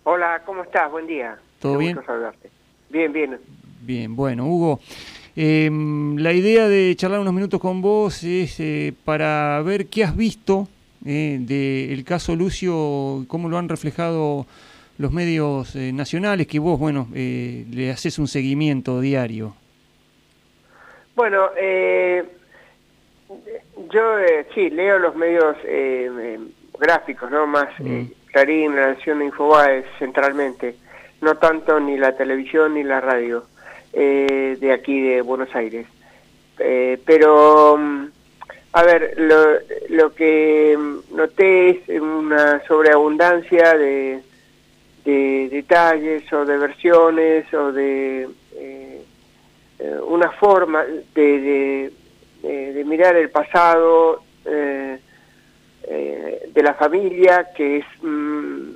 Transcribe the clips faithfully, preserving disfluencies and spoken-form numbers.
Hola, ¿cómo estás? Buen día. ¿Todo Qué bien? gusto saludarte. Bien, bien. Bien, bueno, Hugo, eh, la idea de charlar unos minutos con vos es eh, para ver qué has visto eh, del caso Lucio, cómo lo han reflejado los medios eh, nacionales, que vos, bueno, eh, le haces un seguimiento diario. Bueno, eh, yo eh, sí, leo los medios eh, eh, gráficos, ¿no? Más Mm, eh, Clarín, La Nación, Infobae, centralmente. No tanto ni la televisión ni la radio eh, de aquí de Buenos Aires. Eh, pero, mm, a ver, lo, lo que mm, noté es una sobreabundancia de, de detalles o de versiones o de... eh, eh, una forma de, de, de, de mirar el pasado eh, eh, de la familia que es mm,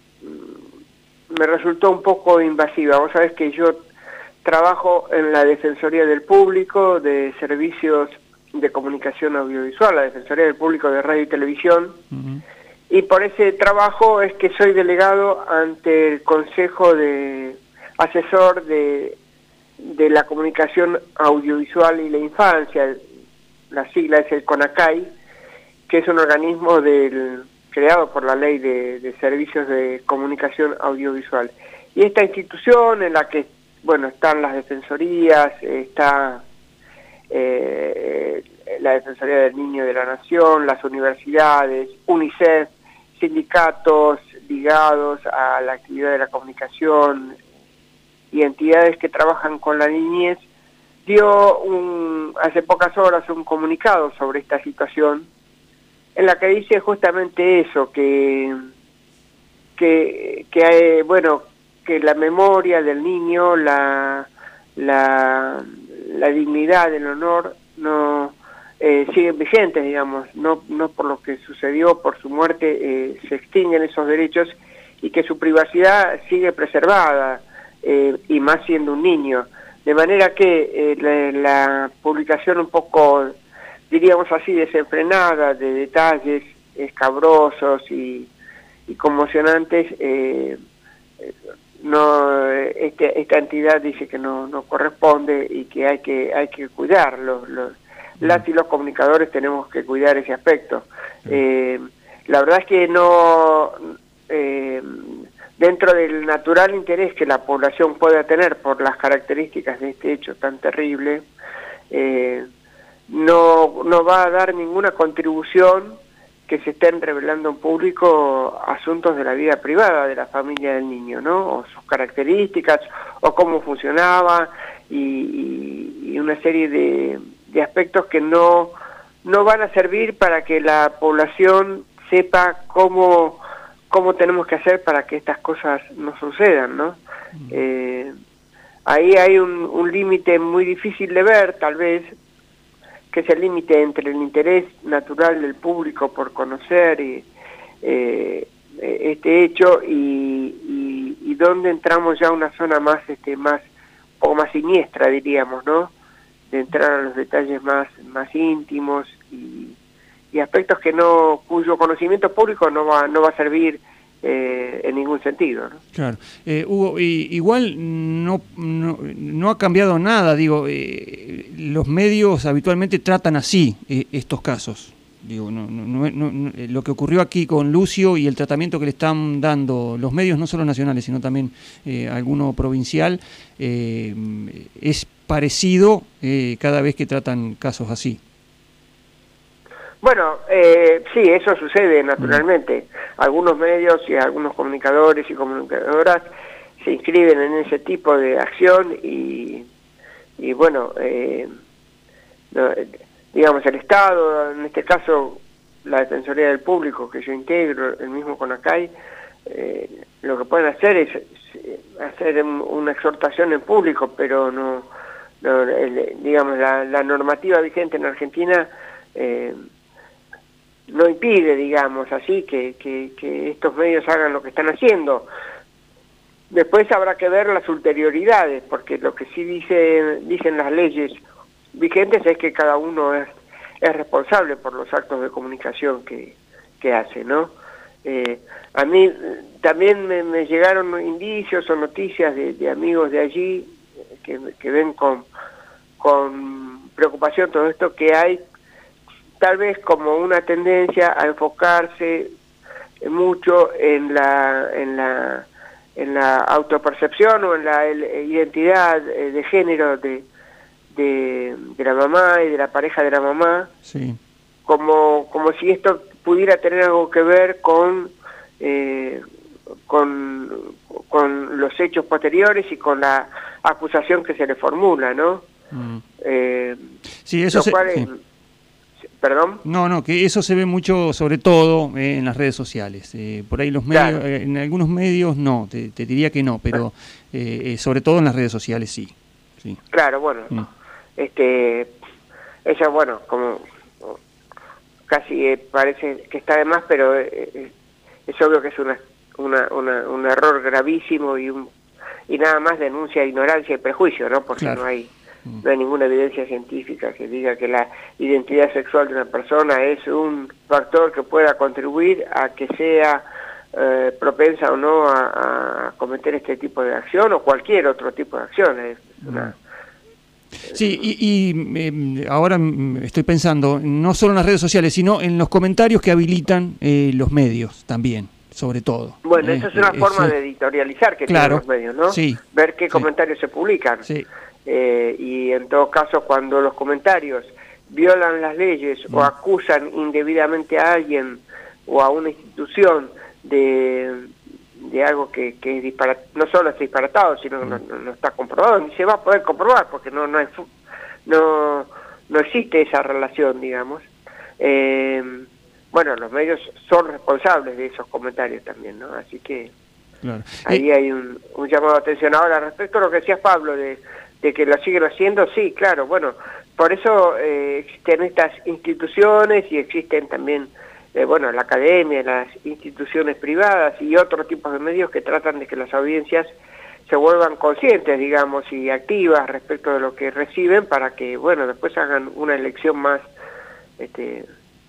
me resultó un poco invasiva. Vos sabés que yo trabajo en la Defensoría del Público de Servicios de Comunicación Audiovisual, la Defensoría del Público de Radio y Televisión, mm, y por ese trabajo es que soy delegado ante el Consejo de Asesor de de la Comunicación Audiovisual y la Infancia, la sigla es el CONACAI, que es un organismo del, creado por la Ley de, de Servicios de Comunicación Audiovisual. Y esta institución en la que, bueno, están las defensorías, está eh, la Defensoría del Niño y de la Nación, las universidades, UNICEF, sindicatos ligados a la actividad de la comunicación, y entidades que trabajan con la niñez, dio un, hace pocas horas un comunicado sobre esta situación, en la que dice justamente eso, que, que, que hay, bueno, que la memoria del niño, la, la, la dignidad, el honor, no eh, siguen vigentes, digamos, no, no por lo que sucedió, por su muerte, eh, se extinguen esos derechos, y que su privacidad sigue preservada, Eh, y más siendo un niño, de manera que eh, la, la publicación un poco, diríamos así, desenfrenada, de detalles escabrosos y, y conmocionantes, eh, no, este, esta entidad dice que no, no corresponde y que hay que hay que cuidarlo. Los, las y los comunicadores tenemos que cuidar ese aspecto. Eh, la verdad es que no... Eh, dentro del natural interés que la población pueda tener por las características de este hecho tan terrible, eh, no, no va a dar ninguna contribución que se estén revelando en público asuntos de la vida privada de la familia del niño, ¿no? O sus características, o cómo funcionaba, y, y, y una serie de, de aspectos que no, no van a servir para que la población sepa cómo... cómo tenemos que hacer para que estas cosas no sucedan, ¿no? Eh, ahí hay un, un límite muy difícil de ver, tal vez, que es el límite entre el interés natural del público por conocer y, eh, este hecho y, y, y donde entramos ya a una zona más, este, más, o más siniestra, diríamos, ¿no? De entrar a los detalles más, más íntimos y y aspectos que no, cuyo conocimiento público no va, no va a servir eh, en ningún sentido, ¿no? claro. Eh, Hugo, y, igual no, no, no ha cambiado nada, digo, eh, los medios habitualmente tratan así eh, estos casos. Digo, no, no, no, no, lo que ocurrió aquí con Lucio y el tratamiento que le están dando los medios, no solo nacionales, sino también eh, alguno provincial, eh, es parecido eh, cada vez que tratan casos así. Bueno, eh, sí, eso sucede naturalmente. Mm. Algunos medios y algunos comunicadores y comunicadoras se inscriben en ese tipo de acción y, y bueno, eh, no, digamos, el Estado, en este caso la Defensoría del Público, que yo integro, el mismo CONACAI, eh, lo que pueden hacer es, es hacer una exhortación en público, pero no, no el, digamos, la, la normativa vigente en Argentina eh, no impide, digamos, así que, que, que estos medios hagan lo que están haciendo. Después habrá que ver las ulterioridades, porque lo que sí dice, dicen las leyes vigentes es que cada uno es, es responsable por los actos de comunicación que, que hace, ¿no? Eh, a mí también me, me llegaron indicios o noticias de, de amigos de allí que, que ven con, con preocupación todo esto, que hay tal vez como una tendencia a enfocarse mucho en la en la en la autopercepción o en la el, identidad de género de, de de la mamá y de la pareja de la mamá, sí. como como si esto pudiera tener algo que ver con eh, con con los hechos posteriores y con la acusación que se le formula, ¿no? Mm. Eh, sí, eso lo se, cual sí. es, ¿Perdón? No, no, que eso se ve mucho, sobre todo eh, en las redes sociales. Eh, por ahí los medios, claro. eh, en algunos medios no, te, te diría que no, pero eh, eh, sobre todo en las redes sociales sí. sí. Claro, bueno, mm. este, eso bueno, como casi eh, parece que está de más, pero eh, es obvio que es una, una, una, un error gravísimo y un y nada más denuncia ignorancia y prejuicio, ¿no? Porque claro. no hay no hay ninguna evidencia científica que diga que la identidad sexual de una persona es un factor que pueda contribuir a que sea eh, propensa o no a, a cometer este tipo de acción o cualquier otro tipo de acción. Es una, sí, y, y eh, ahora estoy pensando, no solo en las redes sociales, sino en los comentarios que habilitan eh, los medios también, sobre todo. Bueno, eh, esa es una eh, forma sí. de editorializar que claro, tienen los medios, ¿no? Sí, ver qué sí. comentarios se publican. Sí. Eh, y en todo caso, cuando los comentarios violan las leyes mm. o acusan indebidamente a alguien o a una institución de, de algo que, que es disparat no solo es disparatado, sino que mm. no, no está comprobado, ni se va a poder comprobar porque no no, hay, no, no existe esa relación, digamos. Eh, bueno, los medios son responsables de esos comentarios también, ¿no? Así que claro. ahí eh. hay un, un llamado de atención. Ahora, respecto a lo que decías, Pablo, de de que lo siguen haciendo, sí, claro, bueno, por eso eh, existen estas instituciones y existen también, eh, bueno, la academia, las instituciones privadas y otros tipos de medios que tratan de que las audiencias se vuelvan conscientes, digamos, y activas respecto de lo que reciben para que, bueno, después hagan una elección más, este,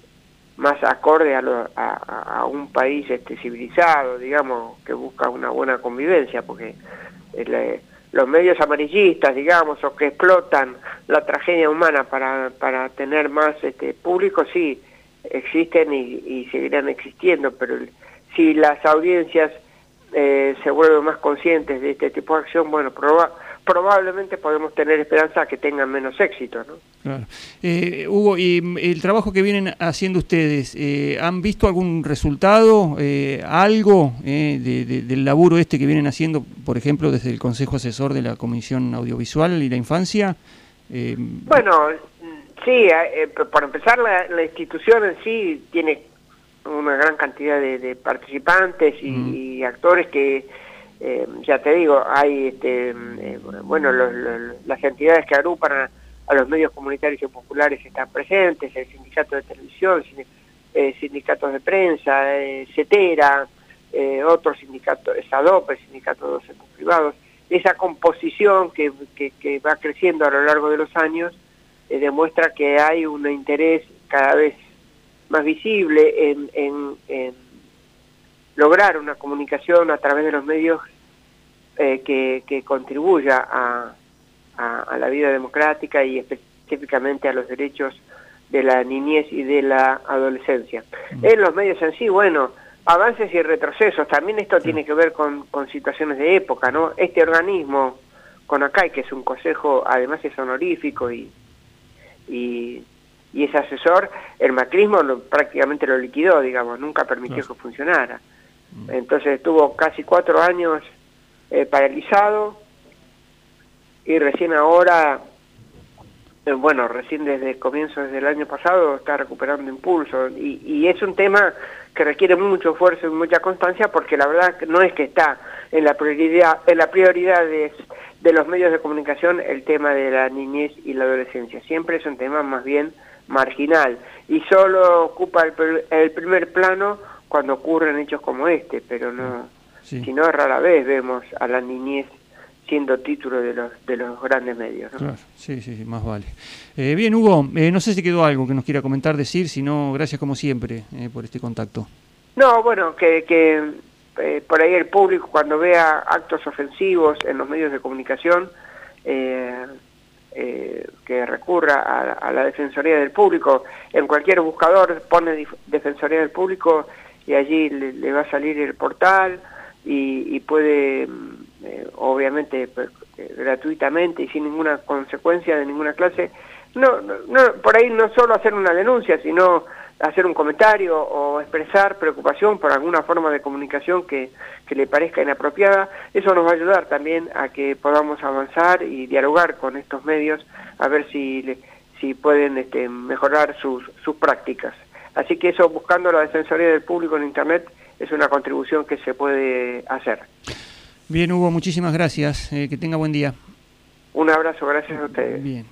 más acorde a, lo, a, a un país este, civilizado, digamos, que busca una buena convivencia, porque el, los medios amarillistas, digamos, o que explotan la tragedia humana para, para tener más este público, sí, existen y, y seguirán existiendo, pero si las audiencias eh, se vuelven más conscientes de este tipo de acción, bueno, proba probablemente podemos tener esperanza que tengan menos éxito, ¿no? Claro. Eh, Hugo, y el trabajo que vienen haciendo ustedes, eh, ¿han visto algún resultado, eh, algo eh, de, de, del laburo este que vienen haciendo, por ejemplo, desde el Consejo Asesor de la Comisión Audiovisual y la Infancia? Eh, bueno, sí, eh, para empezar, la, la institución en sí tiene una gran cantidad de, de participantes y, mm. y actores que, eh, ya te digo, hay, este, eh, bueno, los, los, las entidades que agrupan a, a los medios comunitarios y populares están presentes, el sindicato de televisión, eh, sindicatos de prensa, eh, CETERA, eh, otros sindicatos, SADOP, el sindicato de docentes privados. Esa composición que, que, que va creciendo a lo largo de los años eh, demuestra que hay un interés cada vez más visible en, en, en lograr una comunicación a través de los medios eh, que, que contribuya a, a, a la vida democrática y específicamente a los derechos de la niñez y de la adolescencia. Mm. En los medios en sí, bueno, avances y retrocesos, también esto sí. tiene que ver con, con situaciones de época, ¿no? Este organismo, CONACAI, que es un consejo, además es honorífico y, y, y es asesor, el macrismo lo, prácticamente lo liquidó, digamos, nunca permitió sí. que funcionara. Mm. Entonces estuvo casi cuatro años eh, paralizado y recién ahora, eh, bueno, recién desde comienzos del año pasado está recuperando impulso y, y es un tema que requiere mucho esfuerzo y mucha constancia porque la verdad no es que está en la prioridad, en la prioridad de, de los medios de comunicación el tema de la niñez y la adolescencia. Siempre es un tema más bien marginal y solo ocupa el, el primer plano cuando ocurren hechos como este, pero no, sí. si no rara vez vemos a la niñez siendo título de los de los grandes medios, ¿no? Claro, sí, sí, sí, más vale. Eh, bien, Hugo, eh, no sé si quedó algo que nos quiera comentar, decir, si no, gracias como siempre eh, por este contacto. No, bueno, que, que eh, por ahí el público cuando vea actos ofensivos en los medios de comunicación, eh, eh, que recurra a, a la Defensoría del Público. En cualquier buscador pone Defensoría del Público y allí le, le va a salir el portal y, y puede, eh, obviamente, eh, gratuitamente y sin ninguna consecuencia de ninguna clase, no, no, no, por ahí no solo hacer una denuncia, sino hacer un comentario o expresar preocupación por alguna forma de comunicación que, que le parezca inapropiada. Eso nos va a ayudar también a que podamos avanzar y dialogar con estos medios a ver si, le, si pueden este, mejorar sus, sus prácticas. Así que eso, buscando la Defensoría del Público en Internet, es una contribución que se puede hacer. Bien, Hugo, muchísimas gracias. Eh, que tenga buen día. Un abrazo, gracias a ustedes. Bien.